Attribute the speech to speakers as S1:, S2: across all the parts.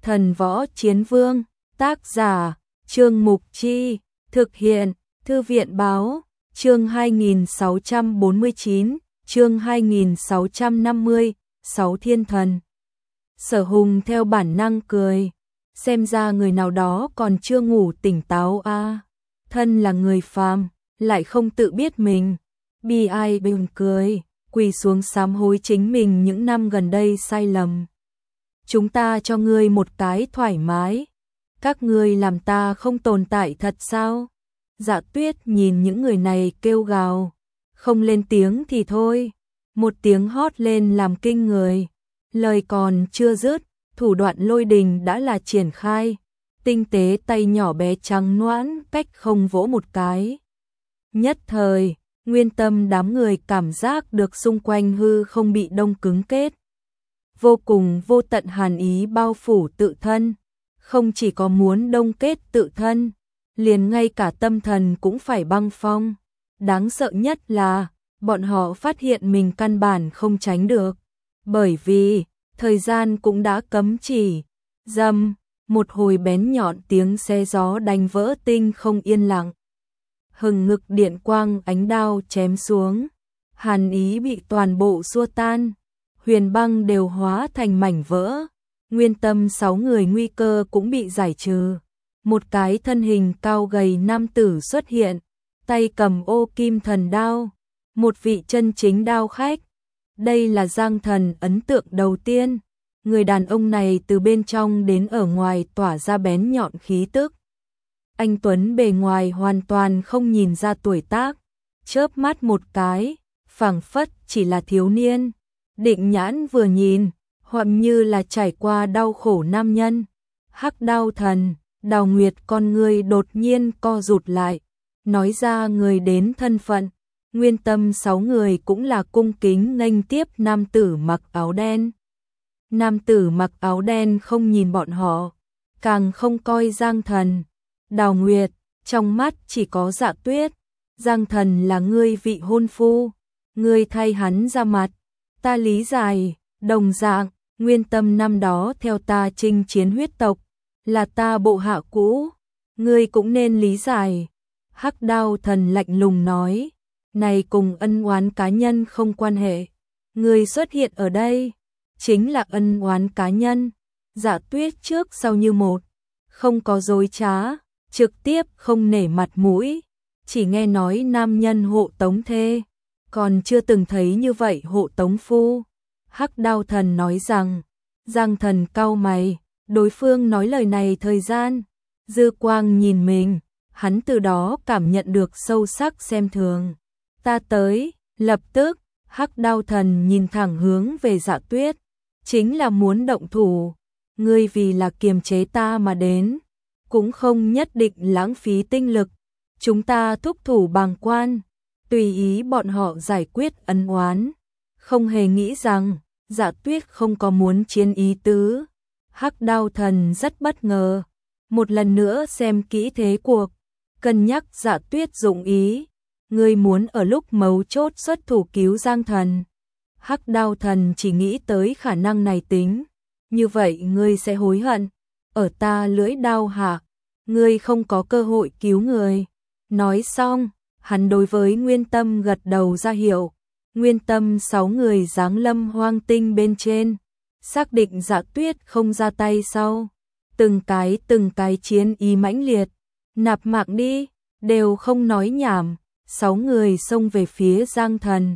S1: Thần Võ Chiến Vương, tác giả, Trương Mục Chi, thực hiện, Thư viện Báo, chương 2649, chương 2650, Sáu Thiên Thần. Sở Hùng theo bản năng cười, xem ra người nào đó còn chưa ngủ tỉnh táo a. Thân là người phàm, lại không tự biết mình, bi ai buồn cười, quỳ xuống sám hối chính mình những năm gần đây sai lầm. Chúng ta cho ngươi một cái thoải mái, các ngươi làm ta không tồn tại thật sao? Dạ Tuyết nhìn những người này kêu gào, không lên tiếng thì thôi, một tiếng hót lên làm kinh người. Lời còn chưa dứt, thủ đoạn lôi đình đã là triển khai, tinh tế tay nhỏ bé trắng nõn cách không vỗ một cái. Nhất thời, nguyên tâm đám người cảm giác được xung quanh hư không bị đông cứng kết. Vô cùng vô tận hàn ý bao phủ tự thân, không chỉ có muốn đông kết tự thân, liền ngay cả tâm thần cũng phải băng phong. Đáng sợ nhất là, bọn họ phát hiện mình căn bản không tránh được, bởi vì thời gian cũng đã cấm chỉ. Rầm, một hồi bén nhọn tiếng xe gió đánh vỡ tinh không yên lặng. Hừng ngực điện quang ánh đao chém xuống, hàn ý bị toàn bộ xua tan, huyền băng đều hóa thành mảnh vỡ. Nguyên tâm 6 người nguy cơ cũng bị giải trừ. Một cái thân hình cao gầy nam tử xuất hiện, tay cầm ô kim thần đao, một vị chân chính đao khách. Đây là Giang Thần ấn tượng đầu tiên. Người đàn ông này từ bên trong đến ở ngoài tỏa ra bén nhọn khí tức. Anh tuấn bề ngoài hoàn toàn không nhìn ra tuổi tác, chớp mắt một cái, phảng phất chỉ là thiếu niên. Định nhãn vừa nhìn, hoậm như là trải qua đau khổ nam nhân. Hắc Đao Thần, Đào Nguyệt con người đột nhiên co rụt lại, nói ra người đến thân phận. Nguyên tâm 6 người cũng là cung kính nghênh tiếp nam tử mặc áo đen. Nam tử mặc áo đen không nhìn bọn họ, càng không coi Giang Thần, Đào Nguyệt, trong mắt chỉ có Dạ Tuyết. Giang Thần là ngươi vị hôn phu, ngươi thay hắn ra mặt, ta lý giải. Đồng dạng, nguyên tâm năm đó theo ta chinh chiến huyết tộc, là ta bộ hạ cũ, ngươi cũng nên lý giải. Hắc Đao Thần lạnh lùng nói, này cùng ân oán cá nhân không quan hệ, ngươi xuất hiện ở đây chính là ân oán cá nhân. Dạ Tuyết trước sau như một, không có dối trá, trực tiếp không nể mặt mũi. Chỉ nghe nói nam nhân hộ tống thê, còn chưa từng thấy như vậy hộ tống phu. Hắc Đao Thần nói rằng, Giang Thần cau mày, đối phương nói lời này thời gian, dư quang nhìn mình, hắn từ đó cảm nhận được sâu sắc xem thường. Ta tới, lập tức, Hắc Đao Thần nhìn thẳng hướng về Dạ Tuyết, chính là muốn động thủ. Ngươi vì là kiềm chế ta mà đến, cũng không nhất định lãng phí tinh lực. Chúng ta thúc thủ bàng quan, tùy ý bọn họ giải quyết ân oán. Không hề nghĩ rằng Dạ Tuyết không có muốn chiến ý tứ. Hắc Đao Thần rất bất ngờ, một lần nữa xem kỹ thế cuộc, cân nhắc Dạ Tuyết dụng ý. Ngươi muốn ở lúc mấu chốt xuất thủ cứu Giang Thần. Hắc Đao Thần chỉ nghĩ tới khả năng này tính, như vậy ngươi sẽ hối hận. Ở ta lưỡi đao hạ, ngươi không có cơ hội cứu người. Nói xong, hắn đối với Nguyên Tâm gật đầu ra hiệu. Nguyên Tâm 6 người giáng lâm hoang tinh bên trên, xác định Dạ Tuyết không ra tay sau. Từng cái chiến ý mãnh liệt, nạp mạng đi, đều không nói nhảm. 6 người xông về phía Giang Thần.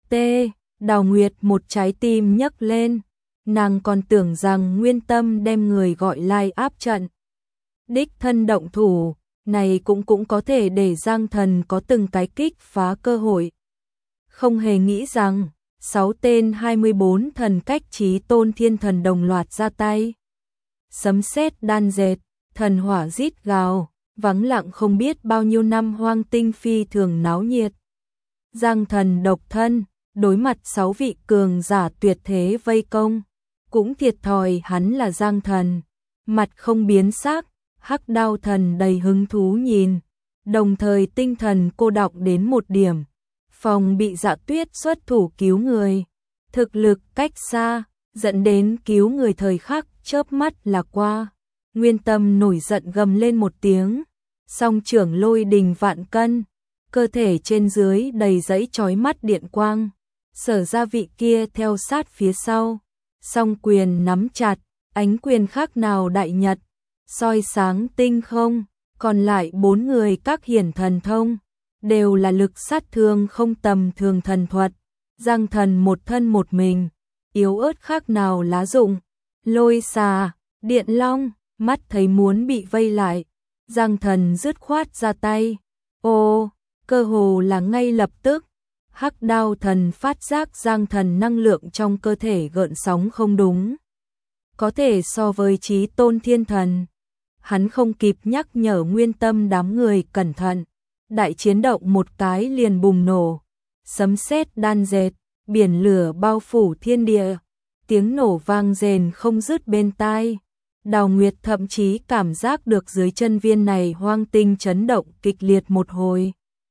S1: Đào Nguyệt một trái tim nhấc lên, nàng còn tưởng rằng Nguyên Tâm đem người gọi lai áp trận. Đích thân động thủ, này cũng có thể để Giang Thần có từng cái kích phá cơ hội. Không hề nghĩ rằng, 6 tên 24 thần cách chí tôn thiên thần đồng loạt ra tay. Sấm sét đan dệt, thần hỏa rít gào, vắng lặng không biết bao nhiêu năm hoang tinh phi thường náo nhiệt. Giang Thần độc thân, đối mặt 6 vị cường giả tuyệt thế vây công, cũng thiệt thòi hắn là Giang Thần. Mặt không biến sắc, Hắc Đao Thần đầy hứng thú nhìn, đồng thời tinh thần cô đọng đến một điểm, phòng bị Dạ Tuyết xuất thủ cứu người. Thực lực cách xa, dẫn đến cứu người thời khắc chớp mắt là qua. Nguyên Tâm nổi giận gầm lên một tiếng, song trưởng lôi đình vạn cân, cơ thể trên dưới đầy dẫy chói mắt điện quang. Sở Gia vị kia theo sát phía sau, song quyền nắm chặt, ánh quyền khác nào đại nhật, soi sáng tinh không. Còn lại 4 người các hiển thần thông, đều là lực sát thương không tầm thường thần thuật. Giang Thần một thân một mình, yếu ớt khác nào lá rụng. Lôi xà, điện long, mắt thấy muốn bị vây lại, Giang Thần dứt khoát ra tay. Ô, cơ hồ là ngay lập tức, Hắc Đao Thần phát giác Giang Thần năng lượng trong cơ thể gợn sóng không đúng, có thể so với Chí Tôn Thiên Thần. Hắn không kịp nhắc nhở Nguyên Tâm đám người cẩn thận, đại chiến động một cái liền bùng nổ, sấm sét đan dệt, biển lửa bao phủ thiên địa, tiếng nổ vang rền không dứt bên tai. Đào Nguyệt thậm chí cảm giác được dưới chân viên này hoang tinh chấn động kịch liệt một hồi.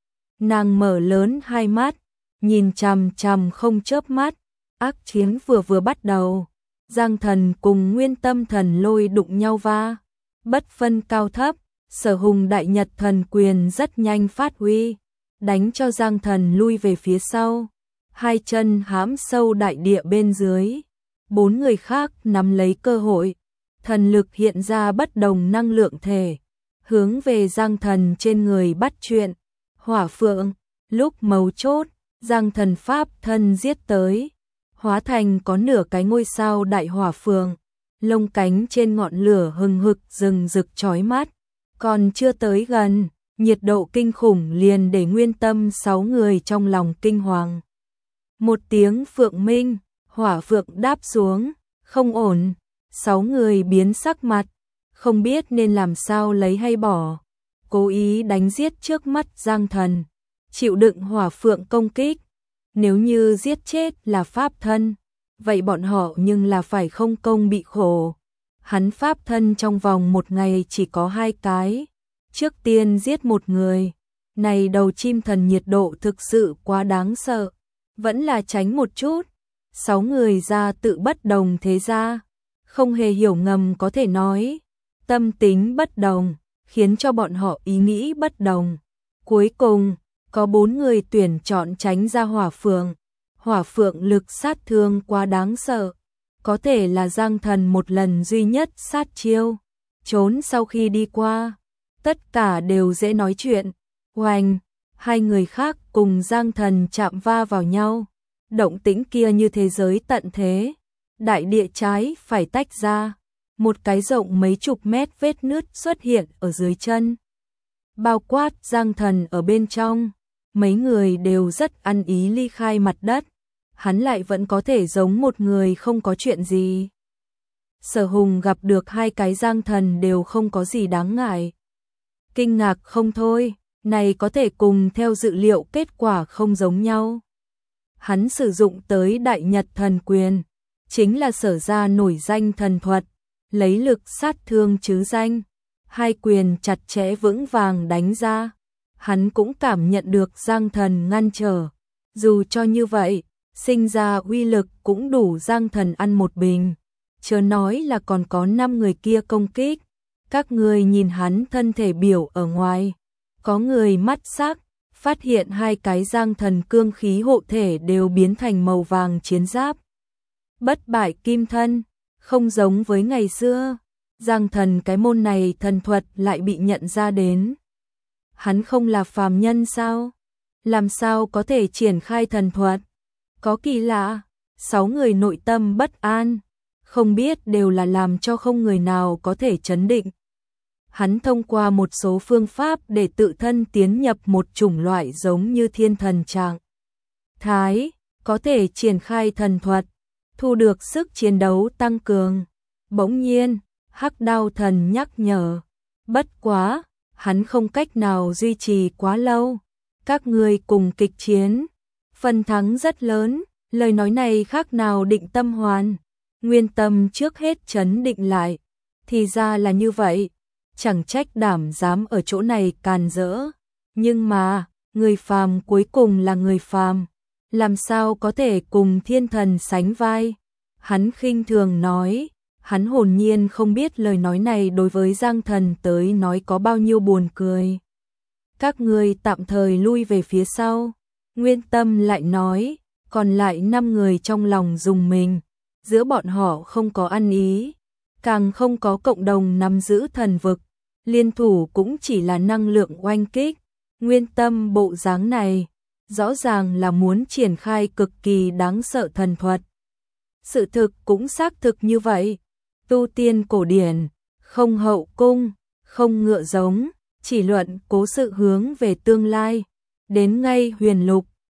S1: Nàng mở lớn hai mắt, nhìn chằm chằm không chớp mắt. Ác chiến vừa bắt đầu, Giang Thần cùng Nguyên Tâm Thần Lôi đụng nhau va, bất phân cao thấp. Sở Hùng Đại Nhật Thần Quyền rất nhanh phát huy, đánh cho Giang Thần lui về phía sau, hai chân hãm sâu đại địa bên dưới. 4 người khác nắm lấy cơ hội, thần lực hiện ra bất đồng năng lượng thể, hướng về Giang Thần trên người bắt chuyện. Hỏa Phượng, lúc mấu chốt, Giang Thần pháp thân giết tới, hóa thành có nửa cái ngôi sao đại hỏa phượng, lông cánh trên ngọn lửa hừng hực rừng rực chói mắt. Còn chưa tới gần, nhiệt độ kinh khủng liền để Nguyên Tâm 6 người trong lòng kinh hoàng. Một tiếng phượng minh, hỏa phượng đáp xuống, không ổn, 6 người biến sắc mặt, không biết nên làm sao lấy hay bỏ. Cố ý đánh giết trước mắt Giang Thần, chịu đựng hỏa phượng công kích. Nếu như giết chết là pháp thân, vậy bọn họ nhưng là phải không công bị khổ. Hắn pháp thân trong vòng một ngày chỉ có 2 cái. Trước tiên giết một người, này đầu chim thần nhiệt độ thực sự quá đáng sợ, vẫn là tránh một chút. 6 người ra tự bất đồng thế ra, không hề hiểu ngầm có thể nói, tâm tính bất đồng, khiến cho bọn họ ý nghĩ bất đồng. Cuối cùng, có 4 người tuyển chọn tránh ra hỏa phượng. Hỏa phượng lực sát thương quá đáng sợ, có thể là Giang Thần một lần duy nhất sát chiêu, trốn sau khi đi qua. Tất cả đều dễ nói chuyện. Oanh, 2 người khác cùng Giang Thần chạm va vào nhau. Động tĩnh kia như thế giới tận thế. Đại địa trái phải tách ra. Một cái rộng mấy chục mét vết nứt xuất hiện ở dưới chân, bao quát Giang Thần ở bên trong. Mấy người đều rất ăn ý ly khai mặt đất. Hắn lại vẫn có thể giống một người không có chuyện gì. Sở Hùng gặp được 2 cái Giang Thần đều không có gì đáng ngại. Kinh ngạc không thôi, này có thể cùng theo dự liệu kết quả không giống nhau. Hắn sử dụng tới Đại Nhật Thần Quyền, chính là Sở Gia nổi danh thần thuật, lấy lực sát thương chứ danh. 2 quyền chặt chẽ vững vàng đánh ra, hắn cũng cảm nhận được Giang Thần ngăn trở. Dù cho như vậy, sinh ra uy lực cũng đủ Giang Thần ăn một bình, chớ nói là còn có 5 người kia công kích. Các người nhìn hắn thân thể biểu ở ngoài, có người mắt sắc, phát hiện 2 cái Giang Thần cương khí hộ thể đều biến thành màu vàng chiến giáp. Bất bại kim thân, không giống với ngày xưa. Giang Thần cái môn này thần thuật lại bị nhận ra đến. Hắn không là phàm nhân sao? Làm sao có thể triển khai thần thuật? Có kỳ lạ. 6 người nội tâm bất an, không biết đều là làm cho không người nào có thể trấn định. Hắn thông qua một số phương pháp để tự thân tiến nhập một chủng loại giống như thiên thần trạng thái, có thể triển khai thần thuật, thu được sức chiến đấu tăng cường. Bỗng nhiên, Hắc Đao Thần nhắc nhở, bất quá, hắn không cách nào duy trì quá lâu. Các ngươi cùng kịch chiến, phần thắng rất lớn. Lời nói này khác nào định tâm hoàn. Nguyên Tâm trước hết trấn định lại, thì ra là như vậy, chẳng trách đảm dám ở chỗ này càn rỡ. Nhưng mà, người phàm cuối cùng là người phàm, làm sao có thể cùng thiên thần sánh vai? Hắn khinh thường nói, Hắn hồn nhiên không biết lời nói này đối với Giang Thần tới nói có bao nhiêu buồn cười. Các ngươi tạm thời lui về phía sau. Nguyên Tâm lại nói, còn lại 5 người trong lòng rùng mình. Giữa bọn họ không có ăn ý, càng không có cộng đồng nắm giữ thần vực. Liên thủ cũng chỉ là năng lượng oanh kích. Nguyên Tâm bộ dáng này, rõ ràng là muốn triển khai cực kỳ đáng sợ thần thuật. Sự thực cũng xác thực như vậy. Tu tiên cổ điển, không hậu cung, không ngựa giống, chỉ luận cố sự hướng về tương lai. Đến ngay huyền lục,